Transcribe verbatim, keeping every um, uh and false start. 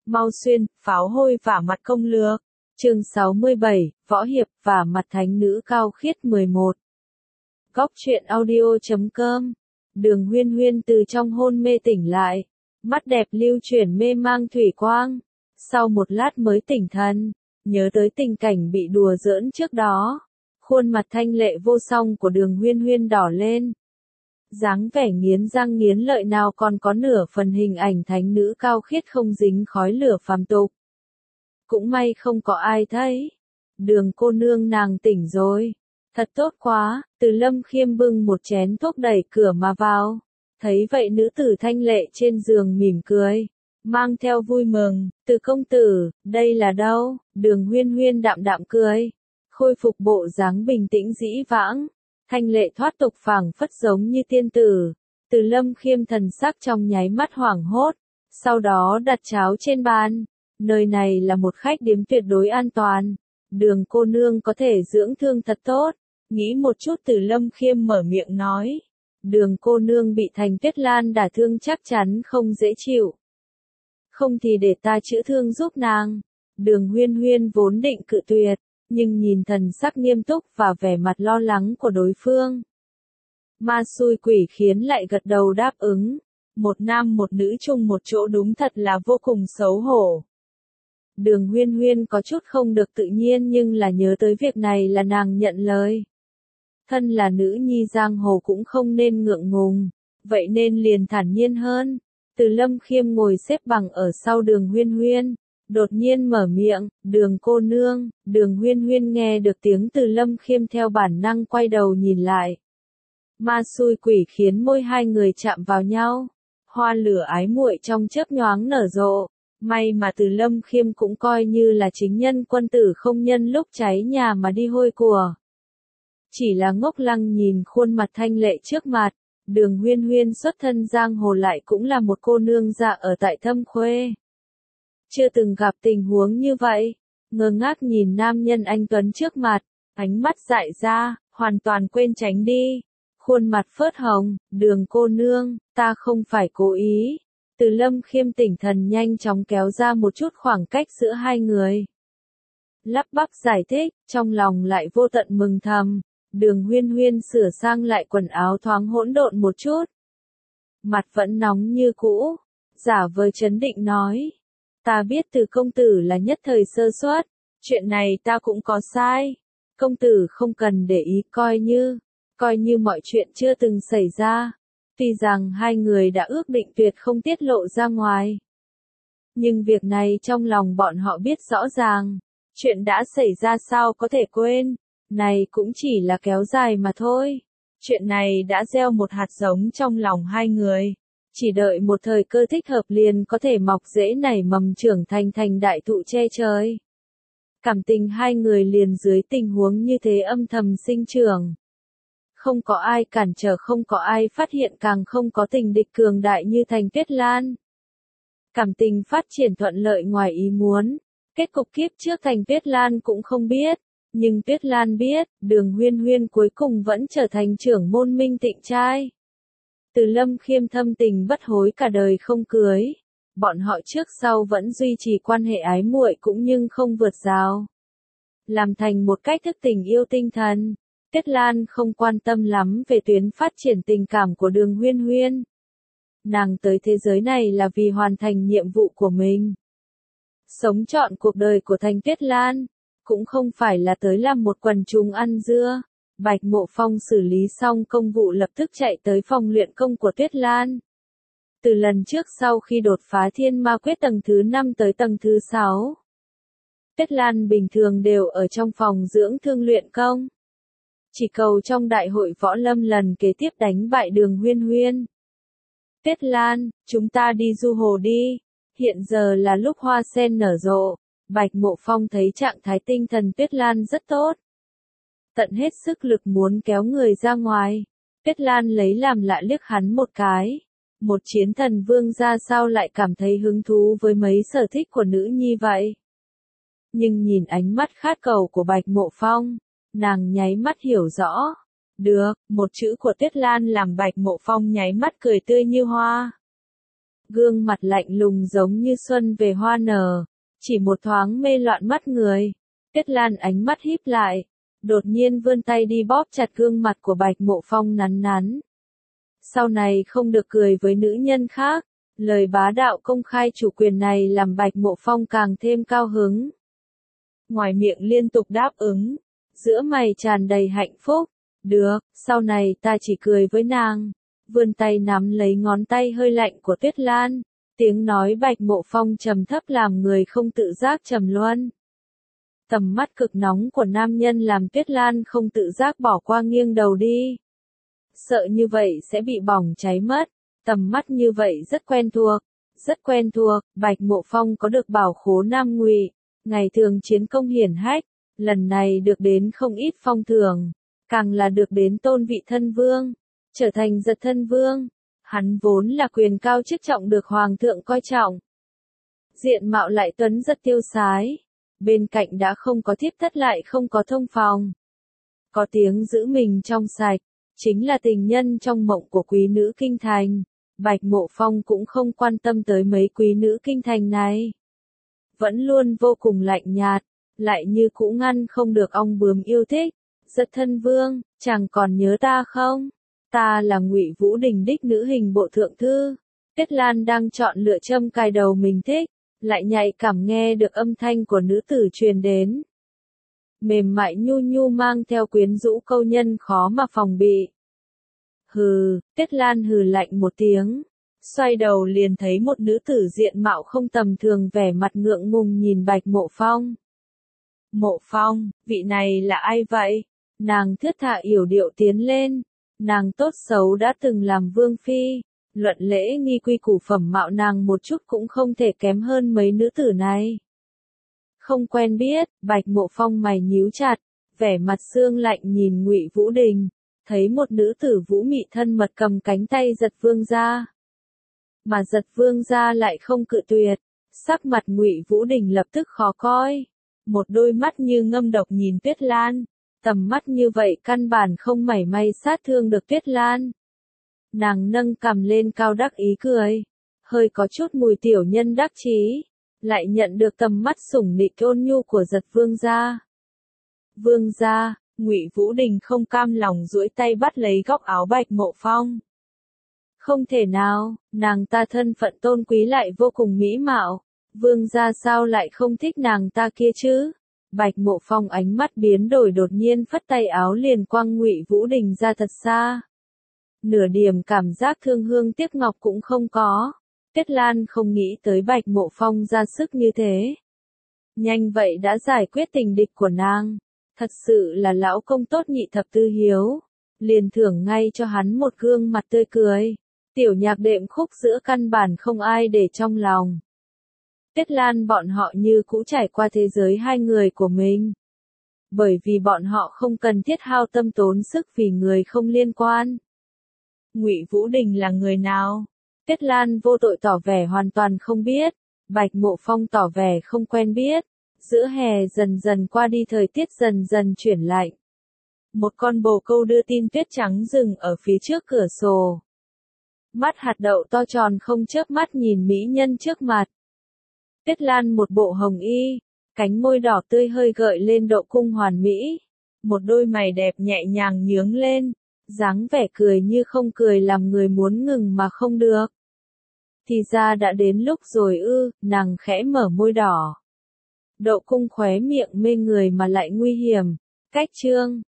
Mau Xuyên, pháo hôi vả mặt công lược. Chương sáu mươi bảy, Võ Hiệp vả mặt thánh nữ cao khiết mười một. Góc truyện audio chấm com. Đường Huyên Huyên từ trong hôn mê tỉnh lại, mắt đẹp lưu chuyển mê mang thủy quang. Sau một lát mới tỉnh thần, nhớ tới tình cảnh bị đùa giỡn trước đó, khuôn mặt thanh lệ vô song của Đường Huyên Huyên đỏ lên. Dáng vẻ nghiến răng nghiến lợi nào còn có nửa phần hình ảnh thánh nữ cao khiết không dính khói lửa phàm tục. Cũng may không có ai thấy. Đường cô nương nàng tỉnh rồi. Thật tốt quá. Từ Lâm Khiêm bưng một chén thuốc đẩy cửa mà vào. Thấy vậy nữ tử thanh lệ trên giường mỉm cười, mang theo vui mừng. Từ công tử, đây là đâu? Đường Huyên Huyên đạm đạm cười, khôi phục bộ dáng bình tĩnh dĩ vãng. Thanh lệ thoát tục phảng phất giống như tiên tử. Từ Lâm Khiêm thần sắc trong nháy mắt hoảng hốt, sau đó đặt cháo trên bàn. Nơi này là một khách điếm tuyệt đối an toàn. Đường cô nương có thể dưỡng thương thật tốt. Nghĩ một chút Từ Lâm Khiêm mở miệng nói. Đường cô nương bị Thành Tuyết Lan đả thương chắc chắn không dễ chịu. Không thì để ta chữa thương giúp nàng. Đường Huyên Huyên vốn định cự tuyệt, nhưng nhìn thần sắc nghiêm túc và vẻ mặt lo lắng của đối phương. Ma xui quỷ khiến lại gật đầu đáp ứng. Một nam một nữ chung một chỗ đúng thật là vô cùng xấu hổ. Đường Huyên Huyên có chút không được tự nhiên nhưng là nhớ tới việc này là nàng nhận lời. Thân là nữ nhi giang hồ cũng không nên ngượng ngùng, vậy nên liền thản nhiên hơn. Từ Lâm Khiêm ngồi xếp bằng ở sau Đường Huyên Huyên, đột nhiên mở miệng, Đường cô nương. Đường Huyên Huyên nghe được tiếng Từ Lâm Khiêm theo bản năng quay đầu nhìn lại. Ma xui quỷ khiến môi hai người chạm vào nhau, hoa lửa ái muội trong chớp nhoáng nở rộ. May mà Từ Lâm Khiêm cũng coi như là chính nhân quân tử không nhân lúc cháy nhà mà đi hôi của. Chỉ là ngốc lăng nhìn khuôn mặt thanh lệ trước mặt. Đường Huyên Huyên xuất thân giang hồ lại cũng là một cô nương dạ ở tại Thâm Khuê. Chưa từng gặp tình huống như vậy. Ngơ ngác nhìn nam nhân anh tuấn trước mặt, ánh mắt dại ra, hoàn toàn quên tránh đi. Khuôn mặt phớt hồng, Đường cô nương, ta không phải cố ý. Từ Lâm Khiêm tỉnh thần nhanh chóng kéo ra một chút khoảng cách giữa hai người. Lắp bắp giải thích, trong lòng lại vô tận mừng thầm. Đường Huyên Huyên sửa sang lại quần áo thoáng hỗn độn một chút. Mặt vẫn nóng như cũ, giả vờ trấn định nói. Ta biết Từ công tử là nhất thời sơ suất, chuyện này ta cũng có sai. Công tử không cần để ý, coi như, coi như mọi chuyện chưa từng xảy ra. Tuy rằng hai người đã ước định tuyệt không tiết lộ ra ngoài, nhưng việc này trong lòng bọn họ biết rõ ràng. Chuyện đã xảy ra sao có thể quên, này cũng chỉ là kéo dài mà thôi. Chuyện này đã gieo một hạt giống trong lòng hai người, chỉ đợi một thời cơ thích hợp liền có thể mọc rễ nảy mầm trưởng thành thành đại thụ che trời. Cảm tình hai người liền dưới tình huống như thế âm thầm sinh trưởng. Không có ai cản trở, không có ai phát hiện, càng không có tình địch cường đại như Thành Tuyết Lan. Cảm tình phát triển thuận lợi ngoài ý muốn. Kết cục kiếp trước Thành Tuyết Lan cũng không biết, nhưng Tuyết Lan biết, Đường Huyên Huyên cuối cùng vẫn trở thành trưởng môn Minh Tịnh trai. Từ Lâm Khiêm thâm tình bất hối cả đời không cưới. Bọn họ trước sau vẫn duy trì quan hệ ái muội cũng nhưng không vượt rào. Làm thành một cách thức tình yêu tinh thần. Tuyết Lan không quan tâm lắm về tuyến phát triển tình cảm của Đường Huyên Huyên. Nàng tới thế giới này là vì hoàn thành nhiệm vụ của mình. Sống trọn cuộc đời của Thành Tuyết Lan, cũng không phải là tới làm một quần chúng ăn dưa. Bạch Mộ Phong xử lý xong công vụ lập tức chạy tới phòng luyện công của Tuyết Lan. Từ lần trước sau khi đột phá thiên ma quyết tầng thứ năm tới tầng thứ sáu, Tuyết Lan bình thường đều ở trong phòng dưỡng thương luyện công. Chỉ cầu trong đại hội võ lâm lần kế tiếp đánh bại Đường Huyên Huyên. Tuyết Lan, chúng ta đi du hồ đi. Hiện giờ là lúc hoa sen nở rộ. Bạch Mộ Phong thấy trạng thái tinh thần Tuyết Lan rất tốt, tận hết sức lực muốn kéo người ra ngoài. Tuyết Lan lấy làm lạ liếc hắn một cái. Một chiến thần vương ra sao lại cảm thấy hứng thú với mấy sở thích của nữ nhi vậy? Nhưng nhìn ánh mắt khát cầu của Bạch Mộ Phong, nàng nháy mắt hiểu rõ. Được, một chữ của Tuyết Lan làm Bạch Mộ Phong nháy mắt cười tươi như hoa. gương mặt lạnh lùng giống như xuân về hoa nở, chỉ một thoáng mê loạn mắt người. Tuyết Lan ánh mắt híp lại, đột nhiên vươn tay đi bóp chặt gương mặt của Bạch Mộ Phong nắn nắn. Sau này không được cười với nữ nhân khác, lời bá đạo công khai chủ quyền này làm Bạch Mộ Phong càng thêm cao hứng. Ngoài miệng liên tục đáp ứng, giữa mày tràn đầy hạnh phúc. Được, sau này ta chỉ cười với nàng. Vươn tay nắm lấy ngón tay hơi lạnh của Tuyết Lan, tiếng nói Bạch Mộ Phong trầm thấp làm người không tự giác trầm luân. Tầm mắt cực nóng của nam nhân làm Tuyết Lan không tự giác bỏ qua nghiêng đầu đi. Sợ như vậy sẽ bị bỏng cháy mất, tầm mắt như vậy rất quen thuộc, rất quen thuộc. Bạch Mộ Phong có được bảo khố Nam Ngụy, ngày thường chiến công hiển hách, lần này được đến không ít phong thưởng, càng là được đến tôn vị thân vương, trở thành giật thân vương. Hắn vốn là quyền cao chức trọng được hoàng thượng coi trọng. Diện mạo lại tuấn rất tiêu sái, bên cạnh đã không có thiếp thất lại không có thông phòng. Có tiếng giữ mình trong sạch, chính là tình nhân trong mộng của quý nữ kinh thành. Bạch Mộ Phong cũng không quan tâm tới mấy quý nữ kinh thành này. Vẫn luôn vô cùng lạnh nhạt, lại như cũ ngăn không được ong bướm yêu thích. Giật thân vương, chàng còn nhớ ta không? Ta là Ngụy Vũ Đình đích nữ hình bộ thượng thư. Tuyết Lan đang chọn lựa châm cài đầu mình thích, lại nhạy cảm nghe được âm thanh của nữ tử truyền đến. Mềm mại nhu nhu mang theo quyến rũ câu nhân khó mà phòng bị. Hừ, Tuyết Lan hừ lạnh một tiếng, xoay đầu liền thấy một nữ tử diện mạo không tầm thường vẻ mặt ngượng ngùng nhìn Bạch Mộ Phong. Mộ Phong, vị này là ai vậy? Nàng thướt tha yểu điệu tiến lên, nàng tốt xấu đã từng làm vương phi, luận lễ nghi quy củ phẩm mạo nàng một chút cũng không thể kém hơn mấy nữ tử này. Không quen biết, Bạch Mộ Phong mày nhíu chặt, vẻ mặt sương lạnh nhìn Ngụy Vũ Đình, thấy một nữ tử vũ mị thân mật cầm cánh tay giật vương gia. Mà giật vương gia lại không cự tuyệt, sắc mặt Ngụy Vũ Đình lập tức khó coi. Một đôi mắt như ngâm độc nhìn Tuyết Lan, tầm mắt như vậy căn bản không mảy may sát thương được Tuyết Lan. Nàng nâng cằm lên cao đắc ý cười, hơi có chút mùi tiểu nhân đắc chí, lại nhận được tầm mắt sủng nịnh ôn nhu của giật vương gia. Vương gia, Ngụy Vũ Đình không cam lòng duỗi tay bắt lấy góc áo Bạch Mộ Phong. Không thể nào, nàng ta thân phận tôn quý lại vô cùng mỹ mạo, vương gia sao lại không thích nàng ta kia chứ? Bạch Mộ Phong ánh mắt biến đổi đột nhiên phất tay áo liền quăng Ngụy Vũ Đình ra thật xa. Nửa điểm cảm giác thương hương tiếc ngọc cũng không có. Tuyết Lan không nghĩ tới Bạch Mộ Phong ra sức như thế. Nhanh vậy đã giải quyết tình địch của nàng. Thật sự là lão công tốt nhị thập tư hiếu. Liền thưởng ngay cho hắn một gương mặt tươi cười. Tiểu nhạc đệm khúc giữa căn bản không ai để trong lòng. Tuyết Lan bọn họ như cũ trải qua thế giới hai người của mình. Bởi vì bọn họ không cần thiết hao tâm tốn sức vì người không liên quan. Ngụy Vũ Đình là người nào? Tuyết Lan vô tội tỏ vẻ hoàn toàn không biết. Bạch Mộ Phong tỏ vẻ không quen biết. Giữa hè dần dần qua đi thời tiết dần dần chuyển lạnh. Một con bồ câu đưa tin tuyết trắng dừng ở phía trước cửa sổ. Mắt hạt đậu to tròn không chớp mắt nhìn mỹ nhân trước mặt. Tuyết Lan một bộ hồng y, cánh môi đỏ tươi hơi gợi lên độ cung hoàn mỹ. Một đôi mày đẹp nhẹ nhàng nhướng lên, dáng vẻ cười như không cười làm người muốn ngừng mà không được. Thì ra đã đến lúc rồi ư, nàng khẽ mở môi đỏ. Độ cung khóe miệng mê người mà lại nguy hiểm. Cách chương